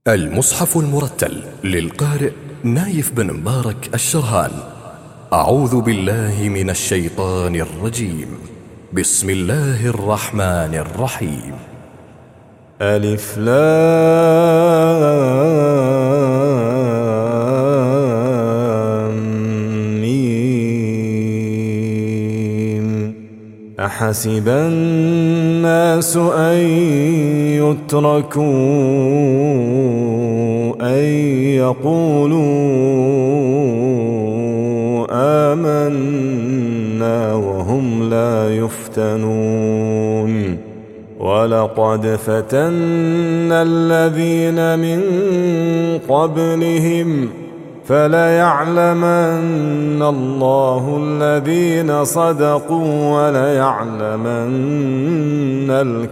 المصحف المرتل للقارئ نايف بن مبارك الشرهان. أعوذ بالله من الشيطان الرجيم. بسم الله الرحمن الرحيم. ألف لام ميم. أحسب الناس أن يتركوا أن يقولوا آمنا وهم لا يفتنون. ولقد فتنا الذين من قبلهم فليعلمن الله الذين صدقوا وليعلمن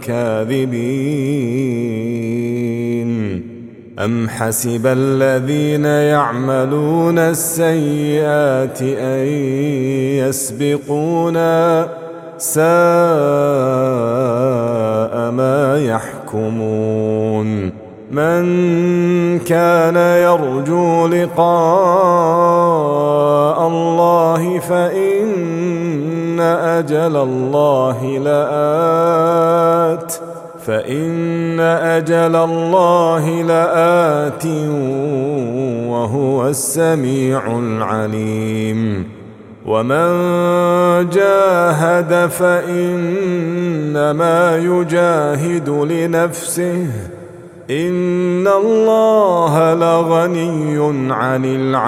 الكاذبين. أم حسب الذين يعملون السيئات أن يسبقونا ساء ما يحكمون. من كان يرجو لقاء الله فإن أجل الله لآت وهو السميع العليم. ومن جاهد فإنما يجاهد لنفسه إن الله لغني عن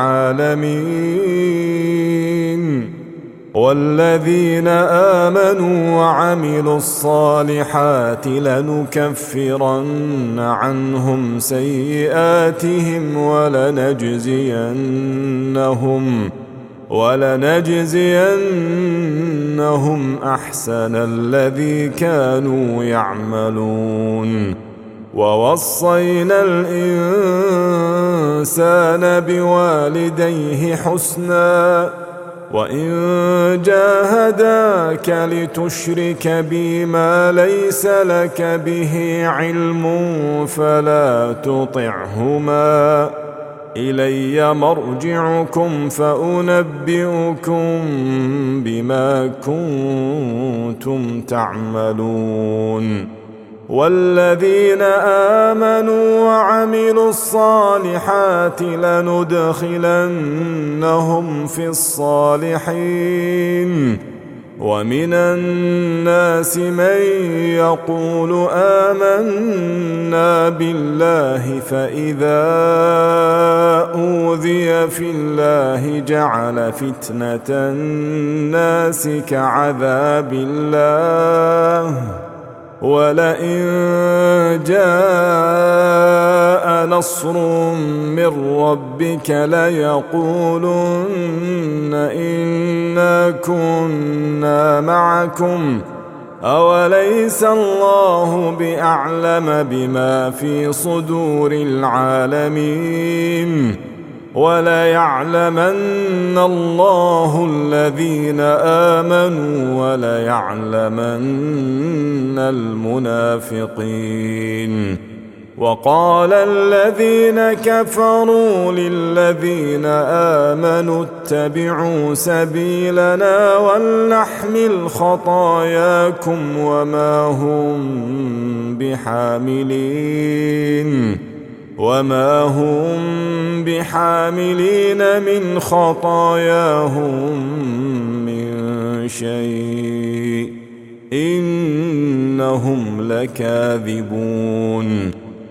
العالمين. والذين آمنوا وعملوا الصالحات لنكفرن عنهم سيئاتهم ولنجزينهم أحسن الذي كانوا يعملون. ووصينا الإنسان بوالديه حسنا وإن جاهداك لتشرك بي ما ليس لك به علم فلا تطعهما إلي مرجعكم فأنبئكم بما كنتم تعملون. والذين آمنوا وعملوا الصالحات لندخلنهم في الصالحين. ومن الناس من يقول آمنا بالله فإذا أوذي في الله جعل فتنة الناس كعذاب الله ولئن جاء نصر من ربك ليقولن إنا كنا معكم أوليس الله بأعلم بما في صدور العالمين. وليعلمن الله الذين آمنوا وليعلمن المنافقين. وقال الذين كفروا للذين آمنوا اتبعوا سبيلنا ولنحمل خطاياكم وما هم بحاملين من خطاياهم من شيء إنهم لكاذبون.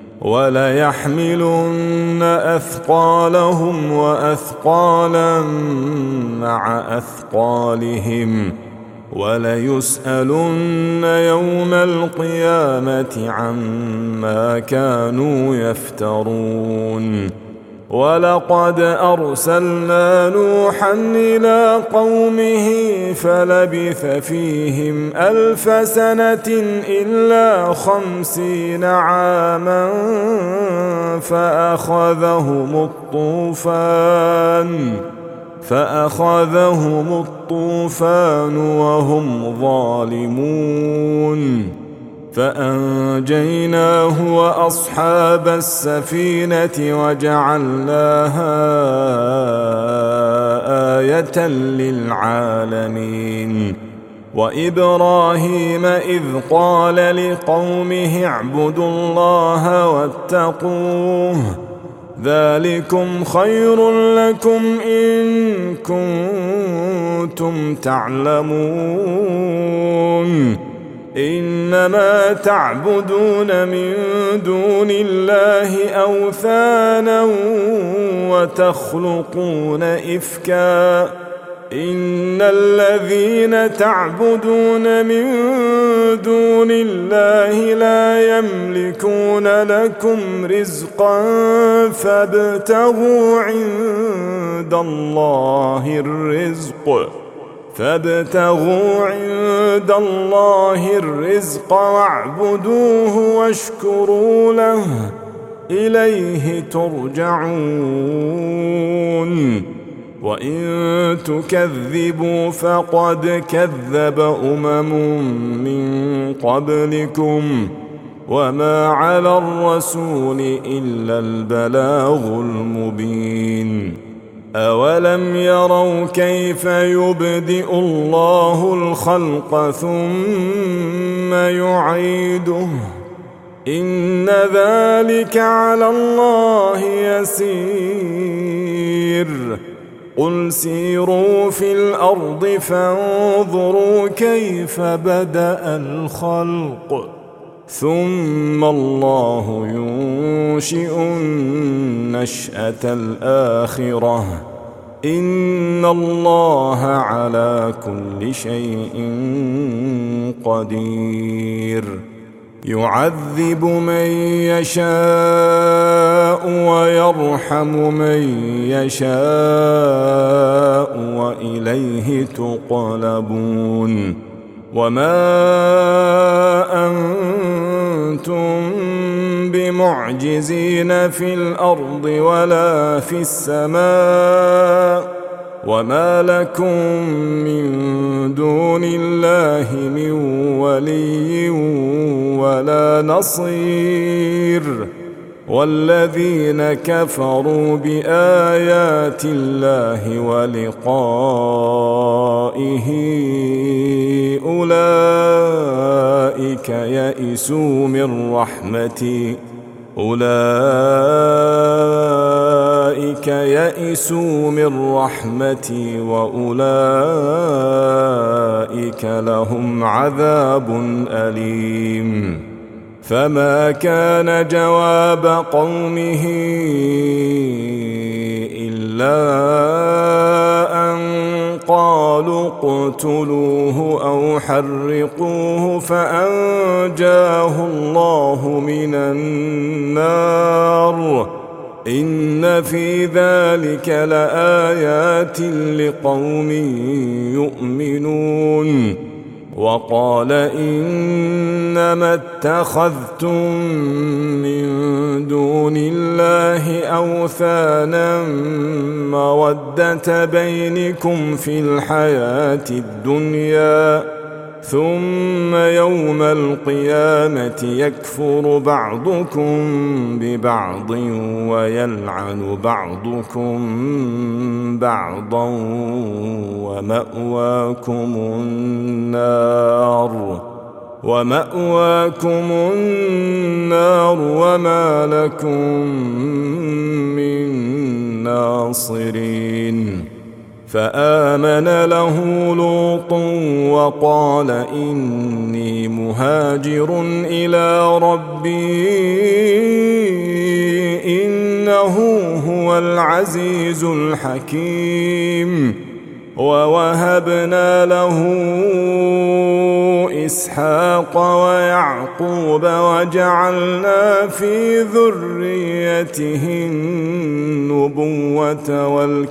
وليحملن أثقالهم وأثقالا مع أثقالهم وليسألن يوم القيامة عما كانوا يفترون. ولقد أرسلنا نوحا إلى قومه فلبث فيهم 1000 سنة إلا 50 عاما فأخذهم الطوفان وهم ظالمون. فأنجيناه وأصحاب السفينة وجعلناها آية للعالمين. وإبراهيم إذ قال لقومه اعبدوا الله واتقوه ذلكم خير لكم إن كنتم تعلمون. إنما تعبدون من دون الله أوثانا وتخلقون إفكا إن الذين تعبدون من دون الله لا يملكون لكم رزقا فابتغوا عند الله الرزق واعبدوه واشكروا له إليه ترجعون. وإن تكذبوا فقد كذب من قبلكم وما على الرسول إلا البلاغ المبين. أولم يروا كيف يبدئ الله الخلق ثم يعيده إن ذلك على الله يسير. قل سيروا في الأرض فانظروا كيف بدأ الخلق ثم الله ينشئ النشأة الآخرة إن الله على كل شيء قدير. يعذب من يشاء ويرحم من يشاء وإليه تقلبون. وما أنتم بمعجزين في الأرض ولا في السماء وما لكم من دون الله من ولي ولا نصير. والذين كفروا بآيات الله ولقائه أولئك يئسوا من رحمتي وأولئك لهم عذاب أليم. فما كان جواب قومه إلا أن قالوا اقتلوه أو حرقوه فأنجاه الله من النار إن في ذلك لآيات لقوم يؤمنون. وقال إنما اتخذتم من دون الله أوثانا مودة بينكم في الحياة الدنيا ثم يوم القيامة يكفر بعضكم ببعض ويلعن بعضكم بعضا ومأواكم النار وما لكم من ناصرين. فآمن له لوط وقال إني مهاجر إلى ربي إنه هو العزيز الحكيم. ووهبنا له إسحاق ويعقوب وجعلنا في ذريته النبوة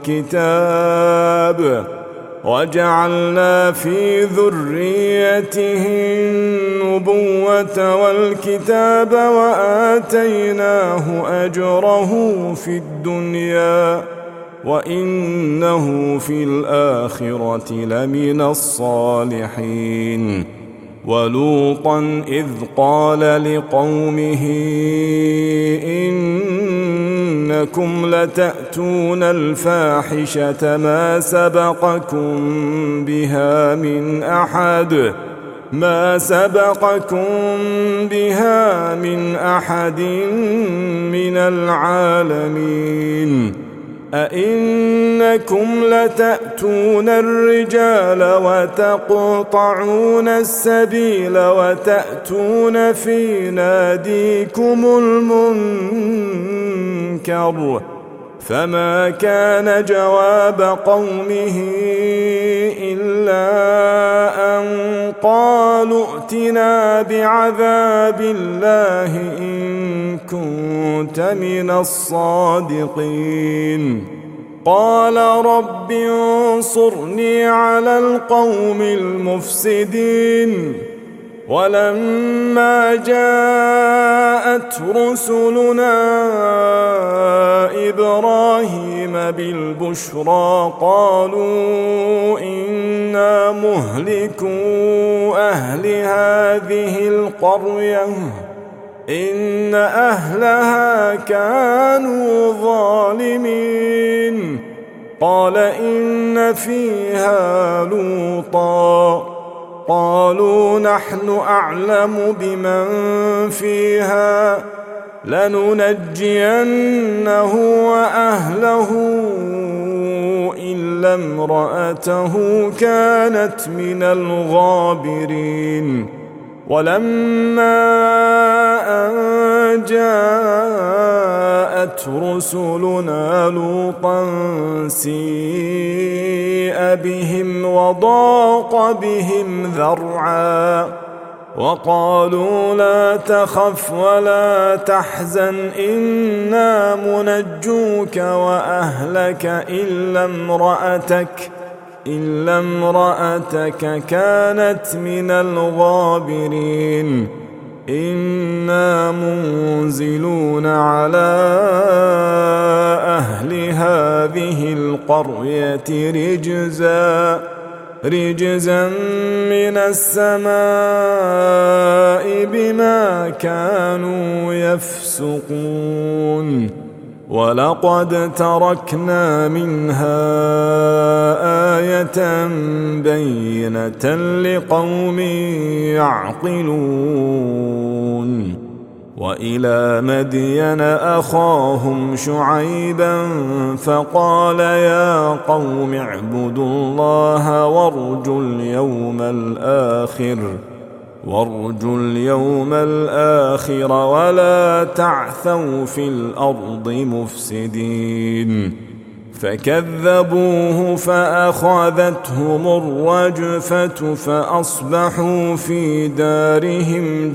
والكتاب وآتيناه أجره في الدنيا وإنه في الآخرة لمن الصالحين. ولوطا إذ قال لقومه إنكم لتأتون الفاحشة ما سبقكم بها من أحد من العالمين أئنكم لتأتون الرجال وتقطعون السبيل وتأتون في ناديكم المنكر فما كان جواب قومه إلا أن قالوا ائتنا بعذاب الله إن كنت من الصادقين قال رب انصرني على القوم المفسدين ولما جاءت رسلنا إبراهيم بالبشرى قالوا إنا مهلكو أهل هذه القرية إن أهلها كانوا ظالمين قال إن فيها لوطا قالوا نحن أعلم بمن فيها لننجينه وأهله إلا امرأته كانت من الغابرين ولما أن جاءت رسلنا لوطا سيء بهم وضاق بهم ذرعا وقالوا لا تخف ولا تحزن إنا منجوك وأهلك إلا امرأتك كانت من الغابرين إنا منزلون على أهل هذه القرية رجزا من السماء بما كانوا يفسقون ولقد تركنا منها آية بينة لقوم يعقلون وإلى مدين أخاهم شعيبا فقال يا قوم اعبدوا الله وارجوا اليوم الآخر ولا تعثوا في الأرض مفسدين فكذبوه فأخذتهم الرجفة فأصبحوا في دارهم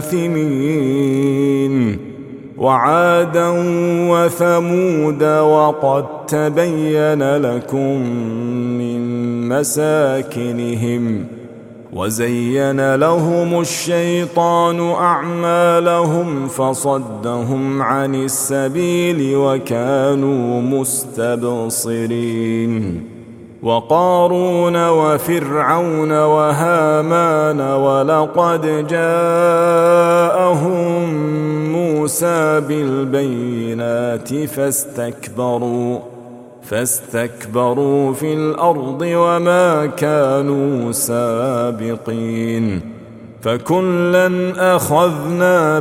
جاثمين وعادا وثمود وقد تبين لكم من مساكنهم وزين لهم الشيطان أعمالهم فصدهم عن السبيل وكانوا مستبصرين وقارون وفرعون وهامان ولقد جاءهم موسى بالبينات فاستكبروا في الأرض وما كانوا سابقين فكلا أخذنا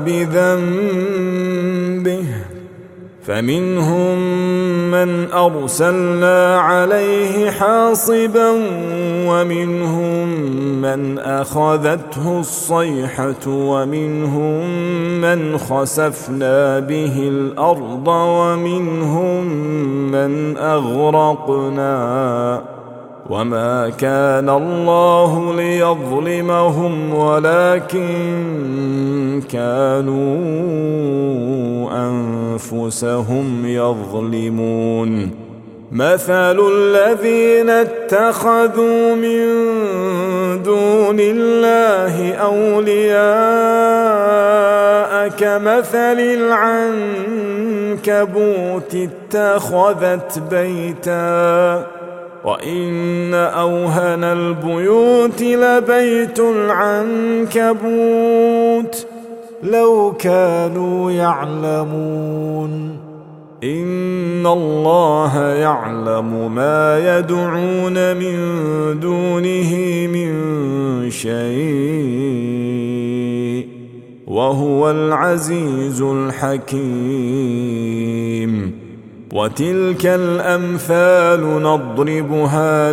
بذنبه فمنهم من أرسلنا عليه حاصبا ومنهم من أخذته الصيحة ومنهم من خسفنا به الأرض ومنهم من أغرقنا وما كان الله ليظلمهم ولكن كانوا أنفسهم يظلمون مثل الذين اتخذوا من دون الله أولياء كمثل العنكبوت وإن أوهن البيوت لبيت العنكبوت لو كانوا يعلمون إن الله يعلم ما يدعون من دونه من شيء وهو العزيز الحكيم وتلك الأمثال نضربها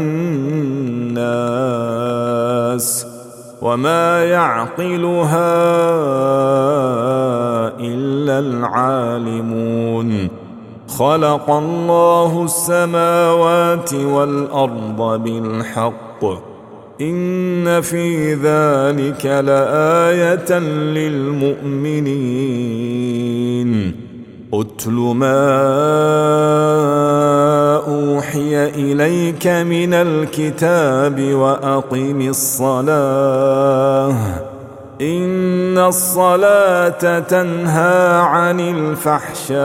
للناس وما يعقلها إلا العالمون خلق الله السماوات والأرض بالحق إن في ذلك لآية للمؤمنين أتل ما أوحي إليك من الكتاب وأقم الصلاة إن الصلاة تنهى عن الفحشاء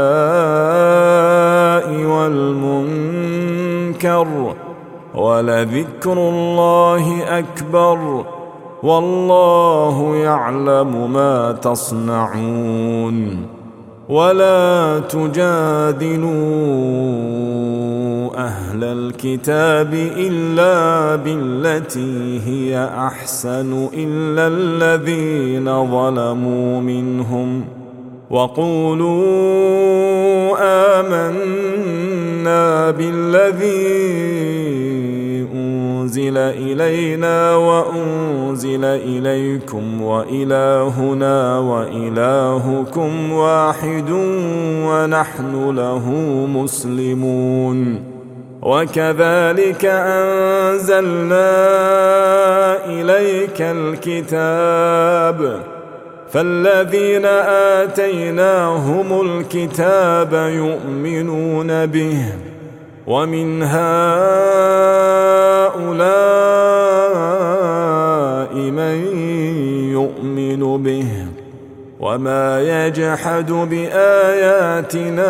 والمنكر ولذكر الله أكبر والله يعلم ما تصنعون ولا تجادلوا أهل الكتاب إلا بالتي هي أحسن إلا الذين ظلموا منهم وقولوا آمنا بالذي أنزل إلينا وأنزل إليكم وإلهنا وإلهكم واحد ونحن له مسلمون وكذلك أنزلنا إليك الكتاب فالذين آتيناهم الكتاب يؤمنون به ومن هؤلاء من يؤمن به وما يجحد بآياتنا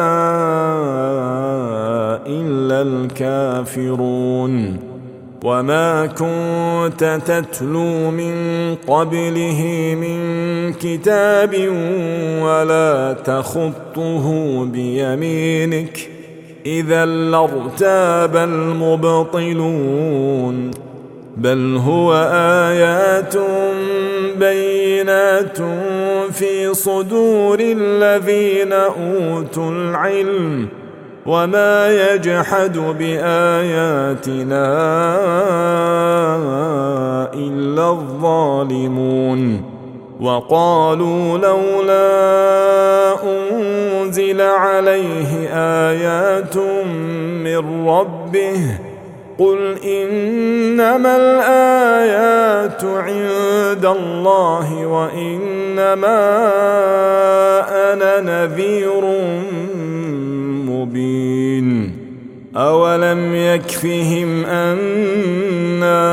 إلا الكافرون وما كنت تتلو من قبله من كتاب ولا تخطه بيمينك إذا لارتاب المبطلون بل هو آيات بينات في صدور الذين أوتوا العلم وما يجحد بآياتنا إلا الظالمون وقالوا لولا أنزل عليه آيات من ربه قل إنما الآيات عند الله وإنما أنا نذير مبين أولم يكفهم أنا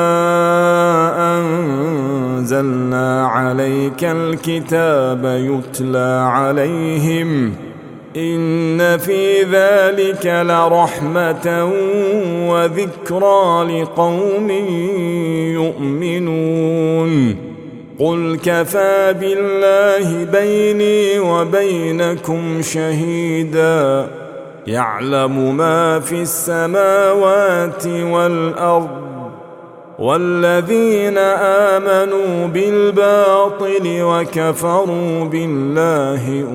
أنزلنا عليك الكتاب يتلى عليهم إن في ذلك لرحمة وذكرى لقوم يؤمنون قل كفى بالله بيني وبينكم شهيدا يعلم ما في السماوات والأرض والذين آمنوا بالباطل وكفروا بالله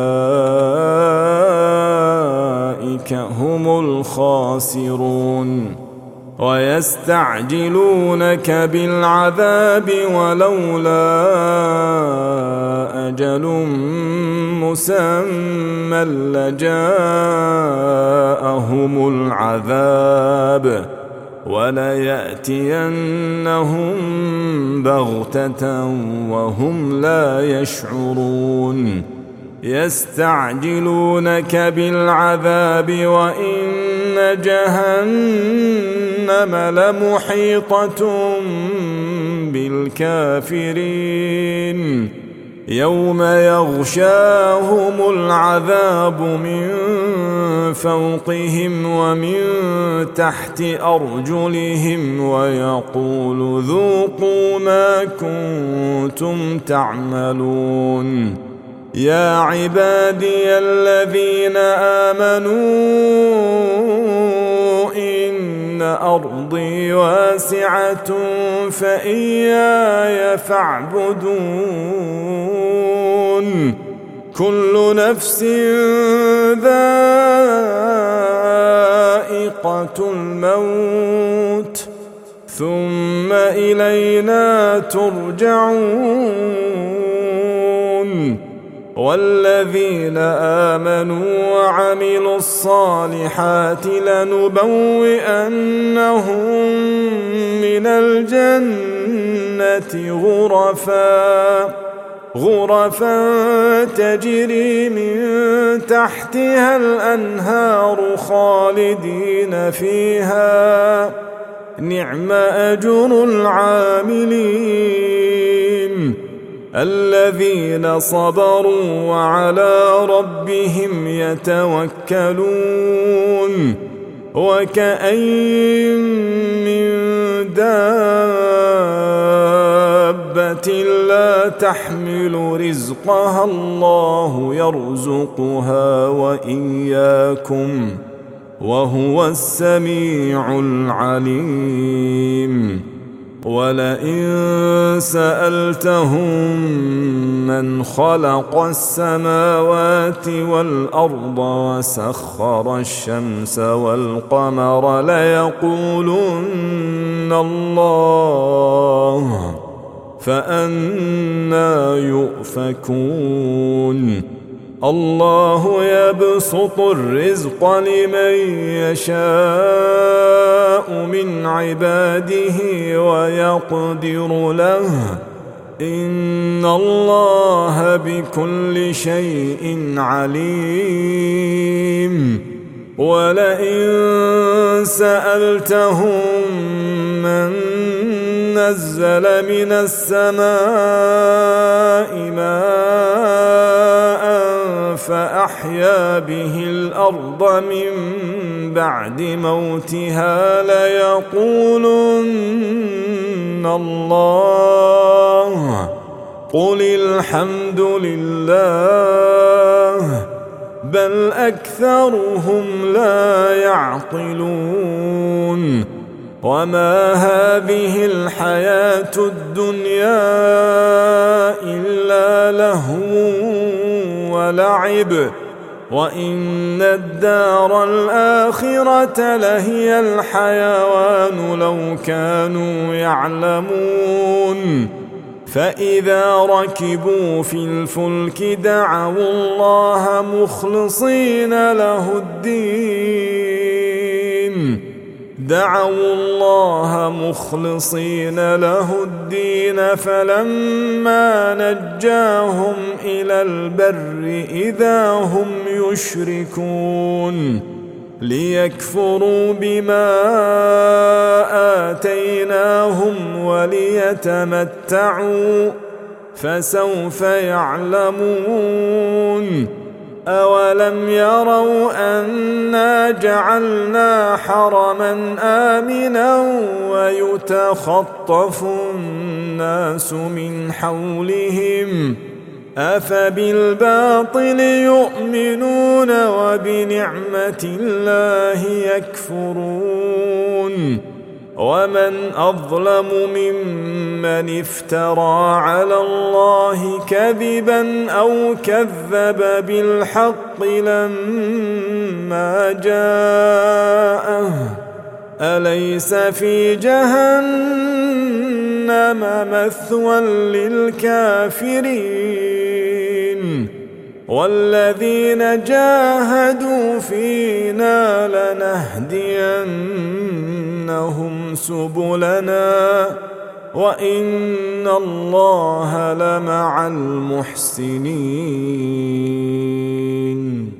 أولئك هم الخاسرون ويستعجلونك بالعذاب ولولا أجل مسمى لجاءهم العذاب وليأتينهم بغتة وهم لا يشعرون يستعجلونك بالعذاب وإن جهنم لمحيطة بالكافرين يوم يغشاهم العذاب من فوقهم ومن تحت أرجلهم ويقول ذوقوا ما كنتم تعملون يا عبادي الذين آمنوا إن أرضي واسعة فإياي فاعبدون كل نفس ذائقة الموت ثم إلينا ترجعون والذين آمنوا وعملوا الصالحات لنبوئنهم من الجنة غرفا تجري من تحتها الأنهار خالدين فيها نعم أجر العاملين الذين صبروا وعلى ربهم يتوكلون وكأين من دابة لا تحمل رزقها الله يرزقها وإياكم وهو السميع العليم ولئن سألتهم من خلق السماوات والأرض وسخر الشمس والقمر ليقولن الله فأنى يؤفكون الله يبسط الرزق لمن يشاء من عباده ويقدر له إن الله بكل شيء عليم ولئن سألتهم من نزل من السماء ماء فأحيا به الأرض من بعد موتها ليقولن الله قل الحمد لله بل أكثرهم لا يعقلون وما هذه الحياة الدنيا إلا لهو ولعب وإن الدار الآخرة لهي الحيوان لو كانوا يعلمون فإذا ركبوا في الفلك دعوا الله مخلصين له الدين فلما نجاهم إلى البر إذا هم يشركون ليكفروا بما آتيناهم وليتمتعوا فسوف يعلمون أولم يروا أنا جعلنا حرما آمنا ويتخطف الناس من حولهم أفبالباطل يؤمنون وبنعمة الله يكفرون ومن أظلم ممن افترى على الله كذبا أو كذب بالحق لما جاءه أليس في جهنم مثوى للكافرين والذين جاهدوا فينا لنهدينهم سبلنا وإن الله لمع المحسنين.